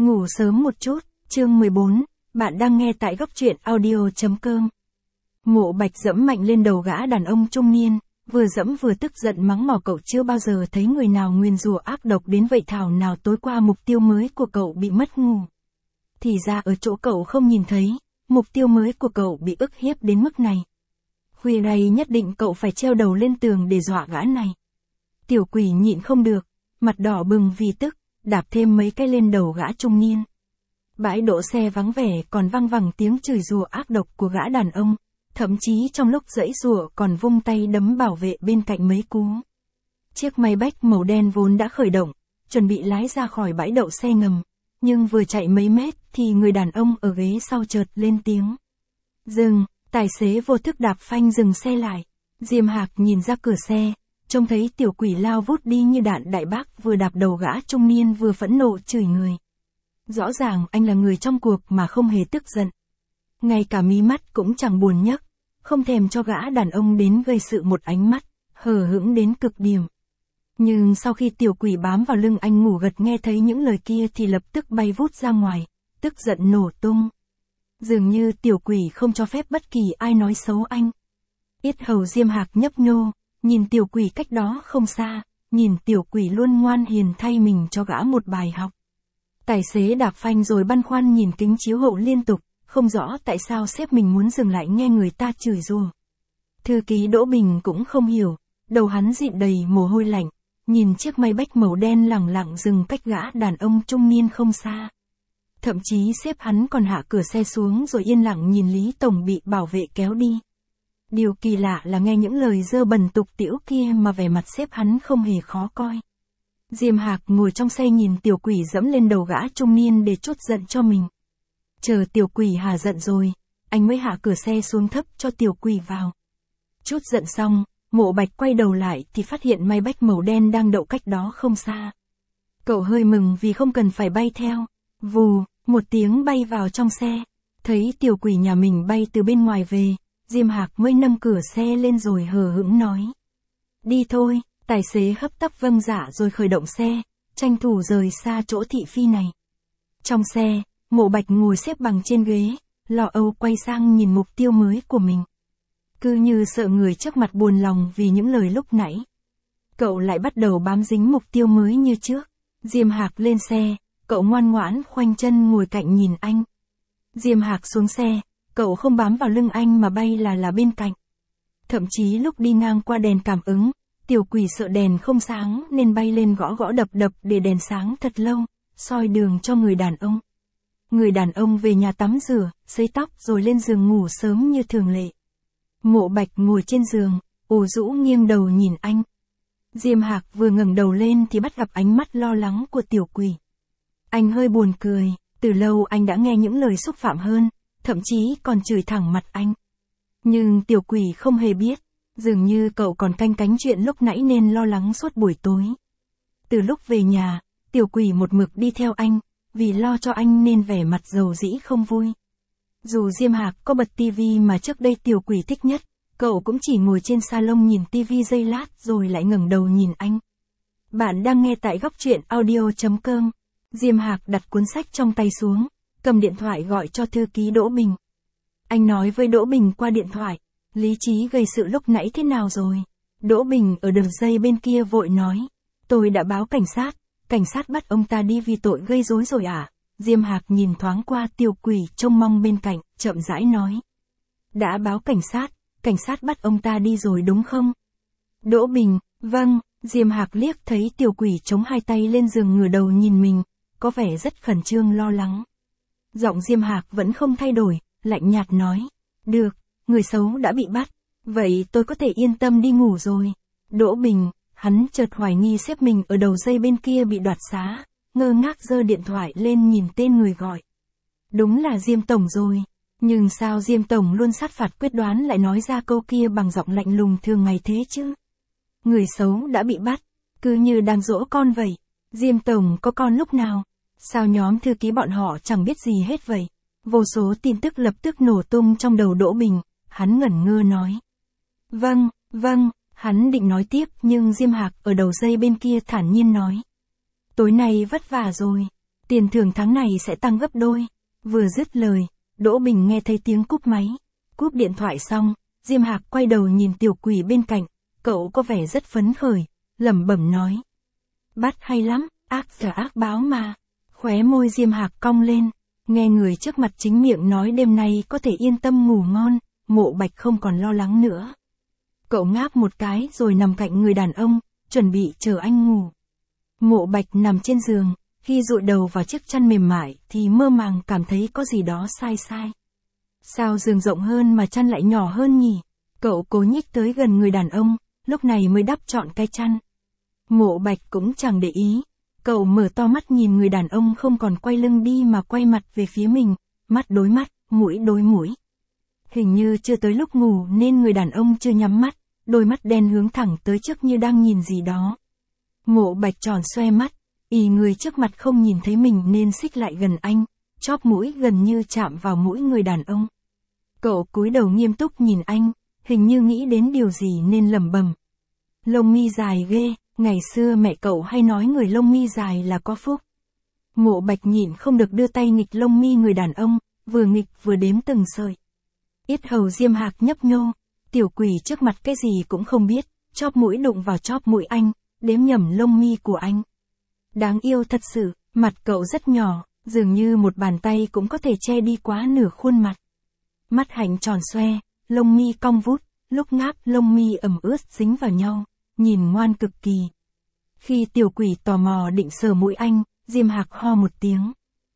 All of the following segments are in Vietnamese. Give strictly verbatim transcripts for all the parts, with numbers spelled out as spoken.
Ngủ sớm một chút, chương mười bốn, bạn đang nghe tại góc truyện audio.com. Mộ Bạch dẫm mạnh lên đầu gã đàn ông trung niên, vừa dẫm vừa tức giận mắng mỏ cậu chưa bao giờ thấy người nào nguyền rủa ác độc đến vậy, thảo nào tối qua mục tiêu mới của cậu bị mất ngủ. Thì ra ở chỗ cậu không nhìn thấy, mục tiêu mới của cậu bị ức hiếp đến mức này. Khuya này nhất định cậu phải treo đầu lên tường để dọa gã này. Tiểu quỷ nhịn không được, mặt đỏ bừng vì tức, đạp thêm mấy cái lên đầu gã trung niên. Bãi đỗ xe vắng vẻ còn văng vẳng tiếng chửi rủa ác độc của gã đàn ông, thậm chí trong lúc giãy giụa còn vung tay đấm bảo vệ bên cạnh mấy cú. Chiếc Maybach màu đen vốn đã khởi động, chuẩn bị lái ra khỏi bãi đậu xe ngầm, nhưng vừa chạy mấy mét thì người đàn ông ở ghế sau chợt lên tiếng. Dừng, tài xế vô thức đạp phanh dừng xe lại. Diêm Hạc nhìn ra cửa xe, trông thấy tiểu quỷ lao vút đi như đạn đại bác, vừa đạp đầu gã trung niên vừa phẫn nộ chửi người. Rõ ràng anh là người trong cuộc mà không hề tức giận. Ngay cả mí mắt cũng chẳng buồn nhấc, không thèm cho gã đàn ông đến gây sự một ánh mắt, hờ hững đến cực điểm. Nhưng sau khi tiểu quỷ bám vào lưng anh ngủ gật nghe thấy những lời kia thì lập tức bay vút ra ngoài, tức giận nổ tung. Dường như tiểu quỷ không cho phép bất kỳ ai nói xấu anh. Yết hầu Diêm Hạc nhấp nhô, nhìn tiểu quỷ cách đó không xa, nhìn tiểu quỷ luôn ngoan hiền thay mình cho gã một bài học. Tài xế đạp phanh rồi băn khoăn nhìn kính chiếu hậu liên tục, không rõ tại sao sếp mình muốn dừng lại nghe người ta chửi rủa. Thư ký Đỗ Bình cũng không hiểu, đầu hắn dịn đầy mồ hôi lạnh, nhìn chiếc Maybach màu đen lẳng lặng dừng cách gã đàn ông trung niên không xa. Thậm chí sếp hắn còn hạ cửa xe xuống rồi yên lặng nhìn Lý Tổng bị bảo vệ kéo đi. Điều kỳ lạ là nghe những lời dơ bẩn tục tĩu kia mà vẻ mặt sếp hắn không hề khó coi. Diêm Hạc ngồi trong xe nhìn tiểu quỷ dẫm lên đầu gã trung niên để trút giận cho mình. Chờ tiểu quỷ hả giận rồi, anh mới hạ cửa xe xuống thấp cho tiểu quỷ vào. Trút giận xong, Mộ Bạch quay đầu lại thì phát hiện Maybach màu đen đang đậu cách đó không xa. Cậu hơi mừng vì không cần phải bay theo. Vù, một tiếng bay vào trong xe. Thấy tiểu quỷ nhà mình bay từ bên ngoài về, Diêm Hạc mới nâng cửa xe lên rồi hờ hững nói. Đi thôi. Tài xế hấp tấp vâng dạ rồi khởi động xe, tranh thủ rời xa chỗ thị phi này. Trong xe, Mộ Bạch ngồi xếp bằng trên ghế, lo âu quay sang nhìn mục tiêu mới của mình. Cứ như sợ người trước mặt buồn lòng vì những lời lúc nãy. Cậu lại bắt đầu bám dính mục tiêu mới như trước. Diêm Hạc lên xe, cậu ngoan ngoãn khoanh chân ngồi cạnh nhìn anh. Diêm Hạc xuống xe, cậu không bám vào lưng anh mà bay là là bên cạnh. Thậm chí lúc đi ngang qua đèn cảm ứng, tiểu quỷ sợ đèn không sáng nên bay lên gõ gõ đập đập để đèn sáng thật lâu, soi đường cho người đàn ông. Người đàn ông về nhà tắm rửa, sấy tóc rồi lên giường ngủ sớm như thường lệ. Mộ Bạch ngồi trên giường, ủ rũ nghiêng đầu nhìn anh. Diêm Hạc vừa ngẩng đầu lên thì bắt gặp ánh mắt lo lắng của tiểu quỷ. Anh hơi buồn cười, từ lâu anh đã nghe những lời xúc phạm hơn, thậm chí còn chửi thẳng mặt anh. Nhưng tiểu quỷ không hề biết. Dường như cậu còn canh cánh chuyện lúc nãy nên lo lắng suốt buổi tối. Từ lúc về nhà, tiểu quỷ một mực đi theo anh, vì lo cho anh nên vẻ mặt dầu dĩ không vui. Dù Diêm Hạc có bật tivi mà trước đây tiểu quỷ thích nhất, cậu cũng chỉ ngồi trên salon nhìn tivi giây lát rồi lại ngẩng đầu nhìn anh. Bạn đang nghe tại góc truyện audio.com. Diêm Hạc đặt cuốn sách trong tay xuống, cầm điện thoại gọi cho thư ký Đỗ Bình. Anh nói với Đỗ Bình qua điện thoại. Lý trí gây sự lúc nãy thế nào rồi? Đỗ Bình ở đường dây bên kia vội nói. Tôi đã báo cảnh sát, cảnh sát bắt ông ta đi vì tội gây rối rồi à? Diêm Hạc nhìn thoáng qua tiểu quỷ trông mong bên cạnh, chậm rãi nói. Đã báo cảnh sát, cảnh sát bắt ông ta đi rồi đúng không? Đỗ Bình, vâng. Diêm Hạc liếc thấy tiểu quỷ chống hai tay lên giường ngửa đầu nhìn mình, có vẻ rất khẩn trương lo lắng. Giọng Diêm Hạc vẫn không thay đổi, lạnh nhạt nói. Được. Người xấu đã bị bắt, vậy tôi có thể yên tâm đi ngủ rồi. Đỗ Bình, hắn chợt hoài nghi sếp mình ở đầu dây bên kia bị đoạt xá, ngơ ngác giơ điện thoại lên nhìn tên người gọi. Đúng là Diêm Tổng rồi, nhưng sao Diêm Tổng luôn sát phạt quyết đoán lại nói ra câu kia bằng giọng lạnh lùng thường ngày thế chứ? Người xấu đã bị bắt, cứ như đang dỗ con vậy. Diêm Tổng có con lúc nào? Sao nhóm thư ký bọn họ chẳng biết gì hết vậy? Vô số tin tức lập tức nổ tung trong đầu Đỗ Bình. Hắn ngẩn ngơ nói. Vâng, vâng, hắn định nói tiếp nhưng Diêm Hạc ở đầu dây bên kia thản nhiên nói. Tối nay vất vả rồi. Tiền thưởng tháng này sẽ tăng gấp đôi. Vừa dứt lời, Đỗ Bình nghe thấy tiếng cúp máy. Cúp điện thoại xong, Diêm Hạc quay đầu nhìn tiểu quỷ bên cạnh, cậu có vẻ rất phấn khởi, lẩm bẩm nói. Bắt hay lắm, ác giả ác báo mà. Khóe môi Diêm Hạc cong lên, nghe người trước mặt chính miệng nói đêm nay có thể yên tâm ngủ ngon, Mộ Bạch không còn lo lắng nữa. Cậu ngáp một cái rồi nằm cạnh người đàn ông, chuẩn bị chờ anh ngủ. Mộ Bạch nằm trên giường, khi dụi đầu vào chiếc chăn mềm mại thì mơ màng cảm thấy có gì đó sai sai. Sao giường rộng hơn mà chăn lại nhỏ hơn nhỉ? Cậu cố nhích tới gần người đàn ông, lúc này mới đắp trọn cái chăn. Mộ Bạch cũng chẳng để ý. Cậu mở to mắt nhìn người đàn ông không còn quay lưng đi mà quay mặt về phía mình, mắt đối mắt, mũi đối mũi. Hình như chưa tới lúc ngủ nên người đàn ông chưa nhắm mắt, đôi mắt đen hướng thẳng tới trước như đang nhìn gì đó. Mộ Bạch tròn xoe mắt, ý người trước mặt không nhìn thấy mình nên xích lại gần anh, chóp mũi gần như chạm vào mũi người đàn ông. Cậu cúi đầu nghiêm túc nhìn anh, hình như nghĩ đến điều gì nên lẩm bẩm. Lông mi dài ghê, ngày xưa mẹ cậu hay nói người lông mi dài là có phúc. Mộ Bạch nhịn không được đưa tay nghịch lông mi người đàn ông, vừa nghịch vừa đếm từng sợi. Yết hầu Diêm Hạc nhấp nhô, tiểu quỷ trước mặt cái gì cũng không biết, chóp mũi đụng vào chóp mũi anh, đếm nhầm lông mi của anh. Đáng yêu thật sự, mặt cậu rất nhỏ, dường như một bàn tay cũng có thể che đi quá nửa khuôn mặt. Mắt hạnh tròn xoe, lông mi cong vút, lúc ngáp lông mi ẩm ướt dính vào nhau, nhìn ngoan cực kỳ. Khi tiểu quỷ tò mò định sờ mũi anh, Diêm Hạc ho một tiếng.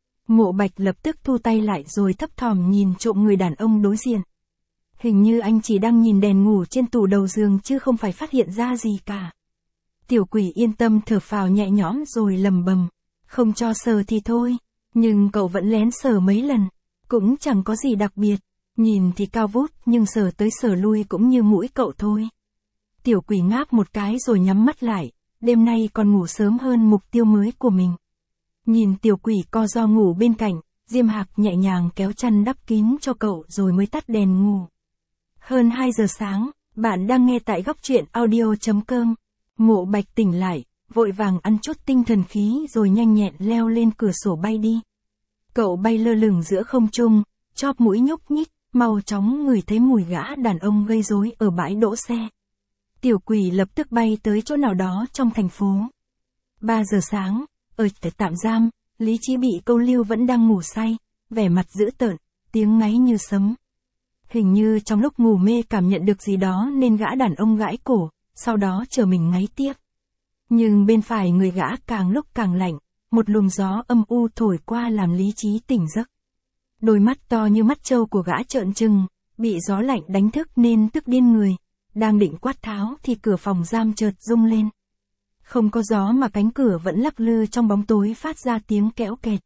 Mộ Bạch lập tức thu tay lại rồi thấp thỏm nhìn trộm người đàn ông đối diện. Hình như anh chỉ đang nhìn đèn ngủ trên tủ đầu giường chứ không phải phát hiện ra gì cả. Tiểu quỷ yên tâm thở phào nhẹ nhõm rồi lầm bầm. Không cho sờ thì thôi, nhưng cậu vẫn lén sờ mấy lần, cũng chẳng có gì đặc biệt. Nhìn thì cao vút nhưng sờ tới sờ lui cũng như mũi cậu thôi. Tiểu quỷ ngáp một cái rồi nhắm mắt lại, đêm nay còn ngủ sớm hơn mục tiêu mới của mình. Nhìn tiểu quỷ co ro ngủ bên cạnh, Diêm Hạc nhẹ nhàng kéo chăn đắp kín cho cậu rồi mới tắt đèn ngủ. Hơn hai giờ sáng, bạn đang nghe tại góc truyện audio chấm com. Mộ Bạch tỉnh lại, vội vàng ăn chút tinh thần khí rồi nhanh nhẹn leo lên cửa sổ bay đi. Cậu bay lơ lửng giữa không trung, chóp mũi nhúc nhích, mau chóng ngửi thấy mùi gã đàn ông gây rối ở bãi đỗ xe. Tiểu quỷ lập tức bay tới chỗ nào đó trong thành phố. Ba giờ sáng, ở tạm giam, Lý Chí bị câu lưu vẫn đang ngủ say, vẻ mặt dữ tợn, tiếng ngáy như sấm. Hình như trong lúc ngủ mê cảm nhận được gì đó nên gã đàn ông gãi cổ, sau đó chờ mình ngáy tiếp. Nhưng bên phải người gã càng lúc càng lạnh, một luồng gió âm u thổi qua làm Lý Chí tỉnh giấc. Đôi mắt to như mắt trâu của gã trợn trừng, bị gió lạnh đánh thức nên tức điên người. Đang định quát tháo thì cửa phòng giam chợt rung lên. Không có gió mà cánh cửa vẫn lắc lư trong bóng tối phát ra tiếng kéo kẹt.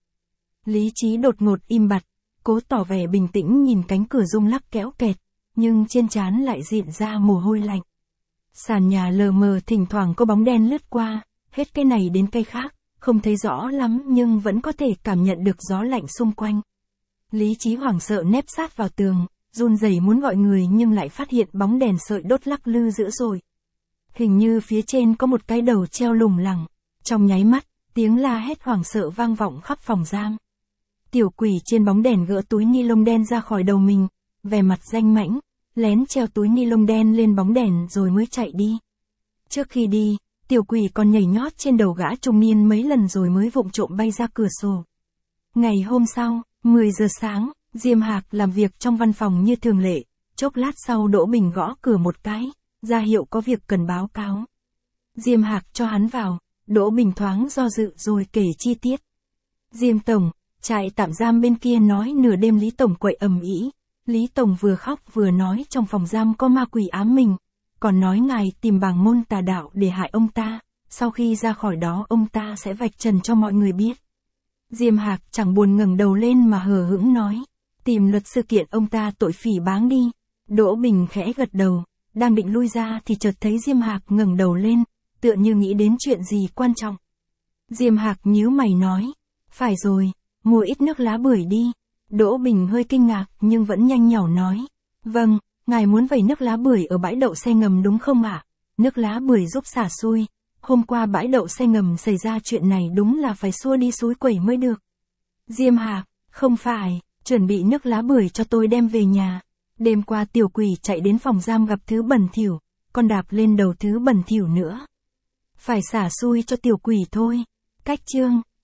Lý Chí đột ngột im bặt, cố tỏ vẻ bình tĩnh nhìn cánh cửa rung lắc kéo kẹt, nhưng trên trán lại rịn ra mồ hôi lạnh. Sàn nhà lờ mờ thỉnh thoảng có bóng đen lướt qua, hết cái này đến cái khác, không thấy rõ lắm nhưng vẫn có thể cảm nhận được gió lạnh xung quanh. Lý Chí hoảng sợ nép sát vào tường, run rẩy muốn gọi người nhưng lại phát hiện bóng đèn sợi đốt lắc lư dữ dội. Hình như phía trên có một cái đầu treo lủng lẳng. Trong nháy mắt, tiếng la hét hoảng sợ vang vọng khắp phòng giam. Tiểu quỷ trên bóng đèn gỡ túi ni lông đen ra khỏi đầu mình, vẻ mặt danh mãnh, lén treo túi ni lông đen lên bóng đèn rồi mới chạy đi. Trước khi đi, tiểu quỷ còn nhảy nhót trên đầu gã trung niên mấy lần rồi mới vụng trộm bay ra cửa sổ. Ngày hôm sau, mười giờ sáng, Diêm Hạc làm việc trong văn phòng như thường lệ, chốc lát sau Đỗ Bình gõ cửa một cái, ra hiệu có việc cần báo cáo. Diêm Hạc cho hắn vào, Đỗ Bình thoáng do dự rồi kể chi tiết. Diêm Tổng, trại tạm giam bên kia nói nửa đêm Lý Tổng quậy ầm ĩ, Lý Tổng vừa khóc vừa nói trong phòng giam có ma quỷ ám mình, còn nói ngài tìm bảng môn tà đạo để hại ông ta, sau khi ra khỏi đó ông ta sẽ vạch trần cho mọi người biết. Diêm Hạc chẳng buồn ngẩng đầu lên mà hờ hững nói, tìm luật sư kiện ông ta tội phỉ báng đi. Đỗ Bình khẽ gật đầu, đang định lui ra thì chợt thấy Diêm Hạc ngẩng đầu lên, tựa như nghĩ đến chuyện gì quan trọng. Diêm Hạc nhíu mày nói, phải rồi, mua ít nước lá bưởi đi. Đỗ Bình hơi kinh ngạc nhưng vẫn nhanh nhảu nói, vâng, ngài muốn vẩy nước lá bưởi ở bãi đậu xe ngầm đúng không ạ? Nước lá bưởi giúp xả xui, hôm qua bãi đậu xe ngầm xảy ra chuyện này đúng là phải xua đi xúi quẩy mới được. Diêm Hạc, không phải, chuẩn bị nước lá bưởi cho tôi đem về nhà. Đêm qua tiểu quỷ chạy đến phòng giam gặp thứ bẩn thỉu, còn đạp lên đầu thứ bẩn thỉu nữa. Phải xả xui cho tiểu quỷ thôi. Cách chương.